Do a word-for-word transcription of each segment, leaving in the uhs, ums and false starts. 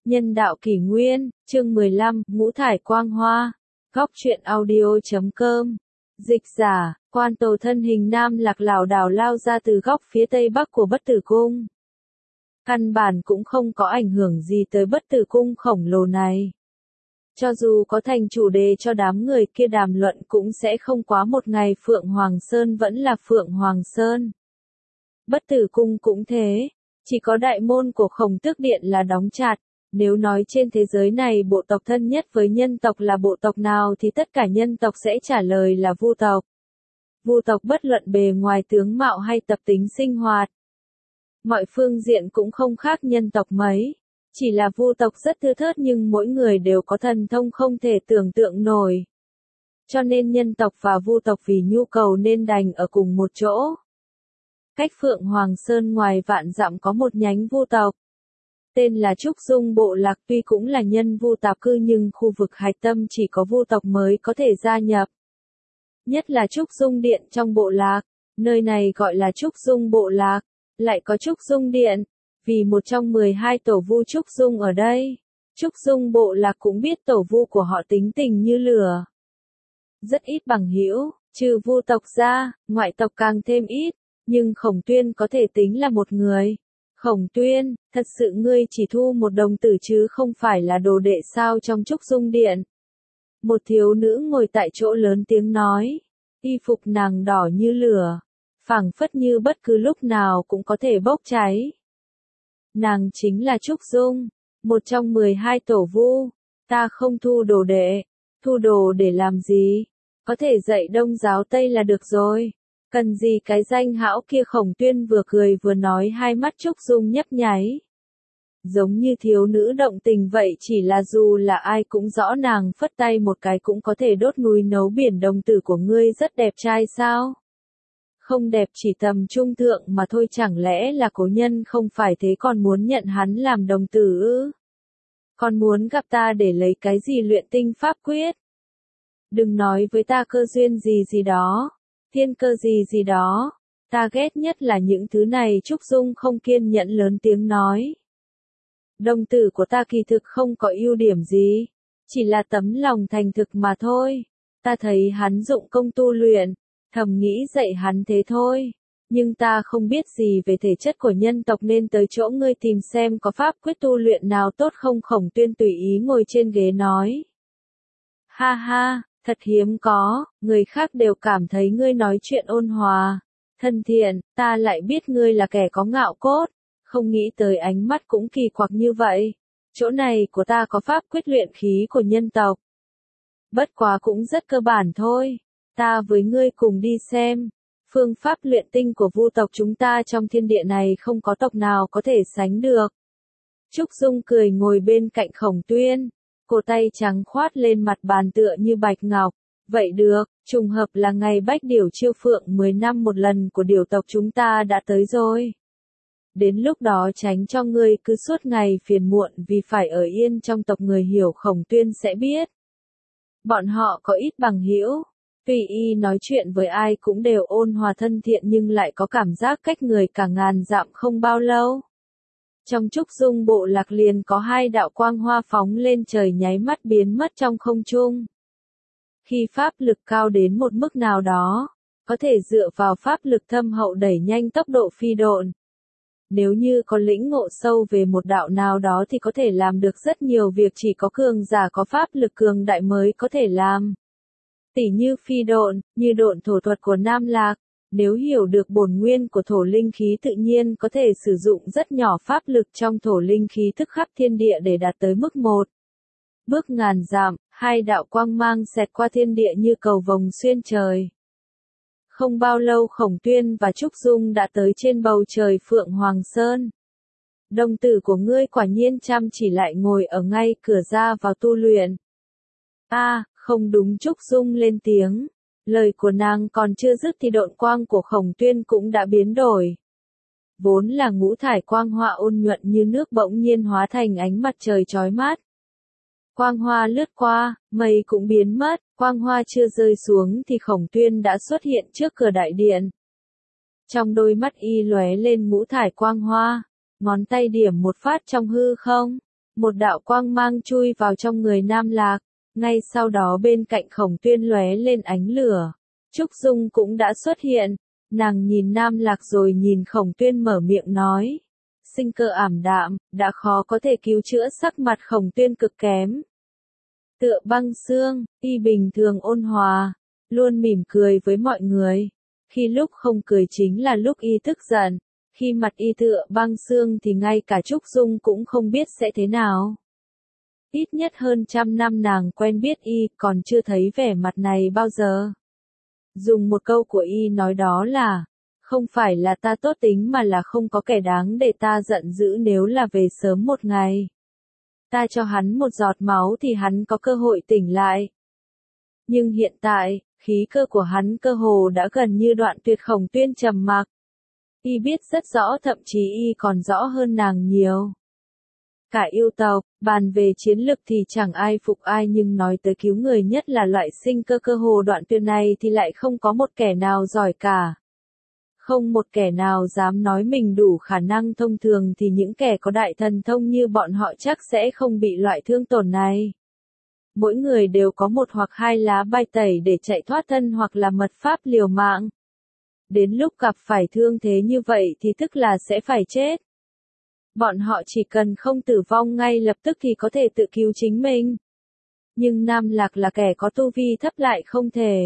Nhân đạo kỷ nguyên, chương mười lăm, ngũ thải quang hoa. Góc truyện audio chấm com. Dịch giả, quan tồ thân hình nam lạc lảo đảo lao ra từ góc phía tây bắc của bất tử cung. Căn bản cũng không có ảnh hưởng gì tới bất tử cung khổng lồ này. Cho dù có thành chủ đề cho đám người kia đàm luận cũng sẽ không quá một ngày Phượng Hoàng Sơn vẫn là Phượng Hoàng Sơn. Bất tử cung cũng thế, chỉ có đại môn của Khổng Tước Điện là đóng chặt. Nếu nói trên thế giới này bộ tộc thân nhất với nhân tộc là bộ tộc nào thì tất cả nhân tộc sẽ trả lời là Vu tộc. Vu tộc bất luận bề ngoài tướng mạo hay tập tính sinh hoạt. Mọi phương diện cũng không khác nhân tộc mấy. Chỉ là Vu tộc rất thưa thớt nhưng mỗi người đều có thần thông không thể tưởng tượng nổi. Cho nên nhân tộc và Vu tộc vì nhu cầu nên đành ở cùng một chỗ. Cách Phượng Hoàng Sơn ngoài vạn dặm có một nhánh Vu tộc. Tên là Trúc Dung Bộ Lạc, tuy cũng là nhân Vu tạp cư nhưng khu vực hạch tâm chỉ có Vu tộc mới có thể gia nhập. Nhất là Trúc Dung Điện trong bộ lạc, nơi này gọi là Trúc Dung Bộ Lạc, lại có Trúc Dung Điện, vì một trong mười hai tổ Vu Trúc Dung ở đây. Trúc Dung Bộ Lạc cũng biết tổ Vu của họ tính tình như lửa. Rất ít bằng hữu, trừ Vu tộc ra, ngoại tộc càng thêm ít, nhưng Khổng Tuyên có thể tính là một người. Khổng Tuyên, thật sự ngươi chỉ thu một đồng tử chứ không phải là đồ đệ sao trong Trúc Dung Điện. Một thiếu nữ ngồi tại chỗ lớn tiếng nói, y phục nàng đỏ như lửa, phảng phất như bất cứ lúc nào cũng có thể bốc cháy. Nàng chính là Trúc Dung, một trong mười hai tổ Vu, ta không thu đồ đệ, thu đồ để làm gì, có thể dạy Đông giáo Tây là được rồi. Cần gì cái danh hão kia. Khổng Tuyên vừa cười vừa nói, hai mắt Trúc Dung nhấp nháy. Giống như thiếu nữ động tình vậy, chỉ là dù là ai cũng rõ nàng phất tay một cái cũng có thể đốt núi nấu biển. Đồng tử của ngươi rất đẹp trai sao? Không đẹp chỉ tầm trung thượng mà thôi, chẳng lẽ là cố nhân không phải thế còn muốn nhận hắn làm đồng tử ư? Còn muốn gặp ta để lấy cái gì luyện tinh pháp quyết? Đừng nói với ta cơ duyên gì gì đó. Thiên cơ gì gì đó, ta ghét nhất là những thứ này. Trúc Dung không kiên nhẫn lớn tiếng nói. Đồng tử của ta kỳ thực không có ưu điểm gì, chỉ là tấm lòng thành thực mà thôi. Ta thấy hắn dụng công tu luyện, thầm nghĩ dạy hắn thế thôi. Nhưng ta không biết gì về thể chất của nhân tộc nên tới chỗ ngươi tìm xem có pháp quyết tu luyện nào tốt không. Khổng Tuyên tùy ý ngồi trên ghế nói. Ha ha. Thật hiếm có, người khác đều cảm thấy ngươi nói chuyện ôn hòa, thân thiện, ta lại biết ngươi là kẻ có ngạo cốt, không nghĩ tới ánh mắt cũng kỳ quặc như vậy. Chỗ này của ta có pháp quyết luyện khí của nhân tộc. Bất quá cũng rất cơ bản thôi, ta với ngươi cùng đi xem. Phương pháp luyện tinh của Vu tộc chúng ta trong thiên địa này không có tộc nào có thể sánh được. Trúc Dung cười ngồi bên cạnh Khổng Tuyên. Cổ tay trắng khoát lên mặt bàn tựa như bạch ngọc. Vậy được, trùng hợp là ngày Bách Điểu chiêu phượng mười năm một lần của điểu tộc chúng ta đã tới rồi. Đến lúc đó tránh cho ngươi cứ suốt ngày phiền muộn vì phải ở yên trong tộc. Người hiểu Khổng Tuyên sẽ biết. Bọn họ có ít bằng hữu. Tuy y nói chuyện với ai cũng đều ôn hòa thân thiện nhưng lại có cảm giác cách người cả ngàn dặm. Không bao lâu, trong Trúc Dung Bộ Lạc liền có hai đạo quang hoa phóng lên trời nháy mắt biến mất trong không trung. Khi pháp lực cao đến một mức nào đó, có thể dựa vào pháp lực thâm hậu đẩy nhanh tốc độ phi độn. Nếu như có lĩnh ngộ sâu về một đạo nào đó thì có thể làm được rất nhiều việc chỉ có cường giả có pháp lực cường đại mới có thể làm. Tỉ như phi độn, như độn thổ thuật của Nam Lạc. Nếu hiểu được bổn nguyên của thổ linh khí tự nhiên có thể sử dụng rất nhỏ pháp lực trong thổ linh khí thức khắp thiên địa để đạt tới mức một. Bước ngàn dặm, hai đạo quang mang xẹt qua thiên địa như cầu vồng xuyên trời. Không bao lâu Khổng Tuyên và Trúc Dung đã tới trên bầu trời Phượng Hoàng Sơn. Đồng tử của ngươi quả nhiên chăm chỉ, lại ngồi ở ngay cửa ra vào tu luyện. A, à, không đúng. Trúc Dung lên tiếng. Lời của nàng còn chưa dứt thì độn quang của Khổng Tuyên cũng đã biến đổi. Vốn là ngũ thải quang hoa ôn nhuận như nước bỗng nhiên hóa thành ánh mặt trời chói mắt. Quang hoa lướt qua, mây cũng biến mất, quang hoa chưa rơi xuống thì Khổng Tuyên đã xuất hiện trước cửa đại điện. Trong đôi mắt y lóe lên ngũ thải quang hoa, ngón tay điểm một phát trong hư không. Một đạo quang mang chui vào trong người Nam Lạc, ngay sau đó bên cạnh Khổng Tuyên lóe lên ánh lửa. Trúc Dung cũng đã xuất hiện, nàng nhìn Nam Lạc rồi nhìn Khổng Tuyên mở miệng nói. Sinh cơ ảm đạm, đã khó có thể cứu chữa, sắc mặt Khổng Tuyên cực kém. Tựa băng xương, y bình thường ôn hòa, luôn mỉm cười với mọi người. Khi lúc không cười chính là lúc y tức giận, khi mặt y tựa băng xương thì ngay cả Trúc Dung cũng không biết sẽ thế nào. Ít nhất hơn trăm năm nàng quen biết y, còn chưa thấy vẻ mặt này bao giờ. Dùng một câu của y nói đó là, không phải là ta tốt tính mà là không có kẻ đáng để ta giận dữ nếu là về sớm một ngày. Ta cho hắn một giọt máu thì hắn có cơ hội tỉnh lại. Nhưng hiện tại, khí cơ của hắn cơ hồ đã gần như đoạn tuyệt. Khổng Tuyên trầm mặc. Y biết rất rõ, thậm chí y còn rõ hơn nàng nhiều. Cả yêu tộc, bàn về chiến lực thì chẳng ai phục ai, nhưng nói tới cứu người, nhất là loại sinh cơ cơ hồ đoạn tuyệt này thì lại không có một kẻ nào giỏi cả. Không một kẻ nào dám nói mình đủ khả năng, thông thường thì những kẻ có đại thần thông như bọn họ chắc sẽ không bị loại thương tổn này. Mỗi người đều có một hoặc hai lá bài tẩy để chạy thoát thân hoặc là mật pháp liều mạng. Đến lúc gặp phải thương thế như vậy thì tức là sẽ phải chết. Bọn họ chỉ cần không tử vong ngay lập tức thì có thể tự cứu chính mình. Nhưng Nam Lạc là kẻ có tu vi thấp lại không thể.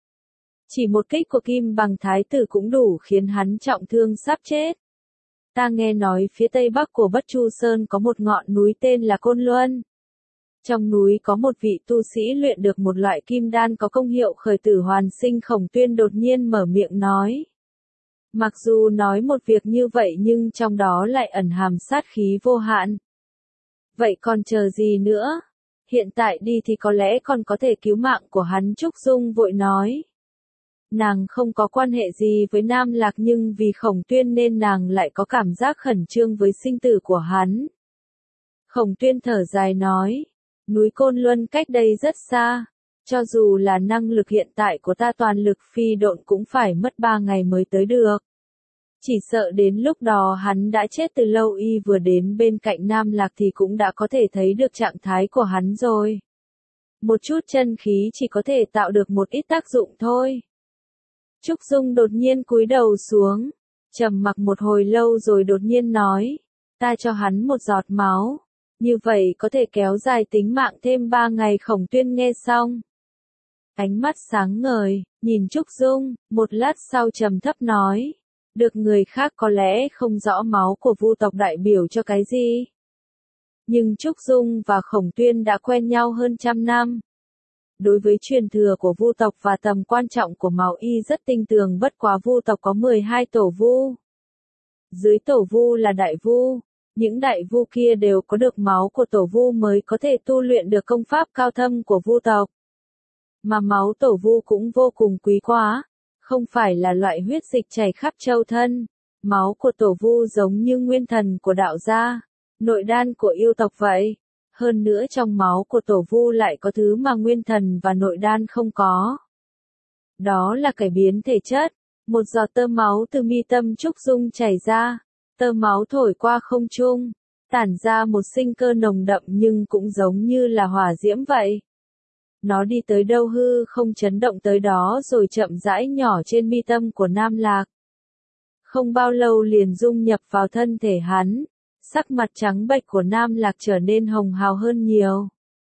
Chỉ một kích của Kim Bằng Thái Tử cũng đủ khiến hắn trọng thương sắp chết. Ta nghe nói phía tây bắc của Bất Chu Sơn có một ngọn núi tên là Côn Luân. Trong núi có một vị tu sĩ luyện được một loại kim đan có công hiệu khởi tử hoàn sinh. Khổng Tuyên đột nhiên mở miệng nói. Mặc dù nói một việc như vậy nhưng trong đó lại ẩn hàm sát khí vô hạn. Vậy còn chờ gì nữa? Hiện tại đi thì có lẽ còn có thể cứu mạng của hắn. Trúc Dung vội nói. Nàng không có quan hệ gì với Nam Lạc nhưng vì Khổng Tuyên nên nàng lại có cảm giác khẩn trương với sinh tử của hắn. Khổng Tuyên thở dài nói. Núi Côn Luân cách đây rất xa. Cho dù là năng lực hiện tại của ta toàn lực phi độn cũng phải mất ba ngày mới tới được. Chỉ sợ đến lúc đó hắn đã chết từ lâu. Y vừa đến bên cạnh Nam Lạc thì cũng đã có thể thấy được trạng thái của hắn rồi. Một chút chân khí chỉ có thể tạo được một ít tác dụng thôi. Trúc Dung đột nhiên cúi đầu xuống, trầm mặc một hồi lâu rồi đột nhiên nói, ta cho hắn một giọt máu, như vậy có thể kéo dài tính mạng thêm ba ngày. Khổng Tuyên nghe xong, ánh mắt sáng ngời, nhìn Trúc Dung, một lát sau trầm thấp nói, được người khác có lẽ không rõ máu của Vu tộc đại biểu cho cái gì. Nhưng Trúc Dung và Khổng Tuyên đã quen nhau hơn trăm năm. Đối với truyền thừa của Vu tộc và tầm quan trọng của máu y rất tinh tường, bất quá Vu tộc có mười hai tổ Vu. Dưới tổ Vu là đại Vu, những đại Vu kia đều có được máu của tổ Vu mới có thể tu luyện được công pháp cao thâm của Vu tộc. Mà máu tổ Vu cũng vô cùng quý quá, không phải là loại huyết dịch chảy khắp châu thân. Máu của tổ Vu giống như nguyên thần của đạo gia, nội đan của yêu tộc vậy. Hơn nữa trong máu của tổ Vu lại có thứ mà nguyên thần và nội đan không có. Đó là cải biến thể chất. Một giọt tơ máu từ mi tâm Trúc Dung chảy ra, tơ máu thổi qua không trung, tản ra một sinh cơ nồng đậm nhưng cũng giống như là hỏa diễm vậy. Nó đi tới đâu hư không chấn động tới đó rồi chậm rãi nhỏ trên mi tâm của Nam Lạc. Không bao lâu liền dung nhập vào thân thể hắn. Sắc mặt trắng bệch của Nam Lạc trở nên hồng hào hơn nhiều.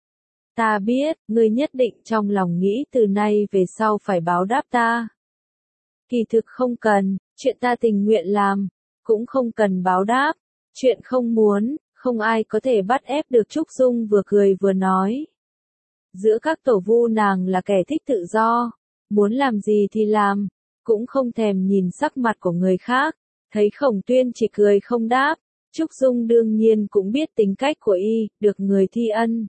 Ta biết, ngươi nhất định trong lòng nghĩ từ nay về sau phải báo đáp ta. Kỳ thực không cần, chuyện ta tình nguyện làm, cũng không cần báo đáp. Chuyện không muốn, không ai có thể bắt ép được. Trúc Dung vừa cười vừa nói. Giữa các tổ Vu nàng là kẻ thích tự do, muốn làm gì thì làm, cũng không thèm nhìn sắc mặt của người khác. Thấy Khổng Tuyên chỉ cười không đáp. Trúc Dung đương nhiên cũng biết tính cách của y, được người thi ân.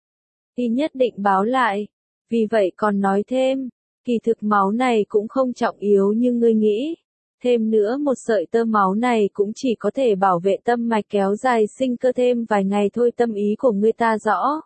Y nhất định báo lại, vì vậy còn nói thêm, kỳ thực máu này cũng không trọng yếu như ngươi nghĩ. Thêm nữa một sợi tơ máu này cũng chỉ có thể bảo vệ tâm mạch, kéo dài sinh cơ thêm vài ngày thôi. Tâm ý của ngươi ta rõ.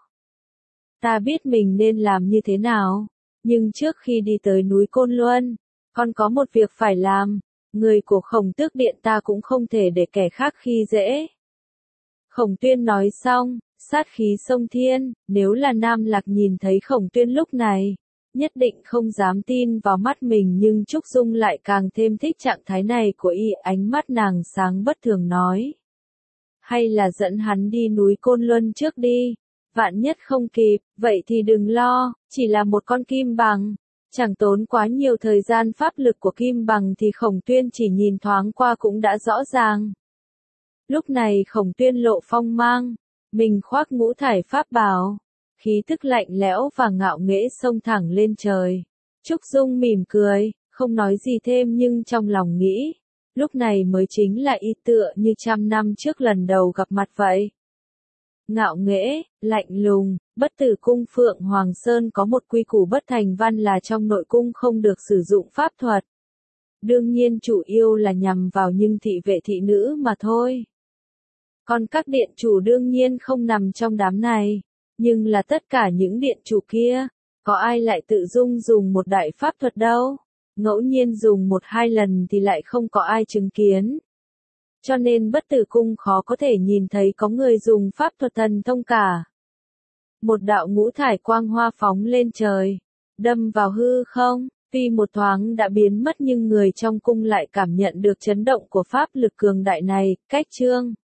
Ta biết mình nên làm như thế nào, nhưng trước khi đi tới núi Côn Luân, còn có một việc phải làm. Người của Khổng Tước Điện ta cũng không thể để kẻ khác khi dễ. Khổng Tuyên nói xong, sát khí xông thiên, nếu là Nam Lạc nhìn thấy Khổng Tuyên lúc này, nhất định không dám tin vào mắt mình, nhưng Trúc Dung lại càng thêm thích trạng thái này của y, ánh mắt nàng sáng bất thường nói. Hay là dẫn hắn đi núi Côn Luân trước đi, vạn nhất không kịp, vậy thì đừng lo, chỉ là một con kim bằng, chẳng tốn quá nhiều thời gian, pháp lực của kim bằng thì Khổng Tuyên chỉ nhìn thoáng qua cũng đã rõ ràng. Lúc này Khổng Tuyên lộ phong mang, mình khoác ngũ thải pháp bào, khí tức lạnh lẽo và ngạo nghễ xông thẳng lên trời. Trúc Dung mỉm cười, không nói gì thêm nhưng trong lòng nghĩ, lúc này mới chính là y tựa như trăm năm trước lần đầu gặp mặt vậy. Ngạo nghễ, lạnh lùng, Bất Tử Cung Phượng Hoàng Sơn có một quy củ bất thành văn là trong nội cung không được sử dụng pháp thuật. Đương nhiên chủ yếu là nhằm vào những thị vệ thị nữ mà thôi. Còn các điện chủ đương nhiên không nằm trong đám này, nhưng là tất cả những điện chủ kia, có ai lại tự dung dùng một đại pháp thuật đâu, ngẫu nhiên dùng một hai lần thì lại không có ai chứng kiến. Cho nên Bất Tử Cung khó có thể nhìn thấy có người dùng pháp thuật thần thông cả. Một đạo ngũ thải quang hoa phóng lên trời, đâm vào hư không, tuy một thoáng đã biến mất nhưng người trong cung lại cảm nhận được chấn động của pháp lực cường đại này, cách chương.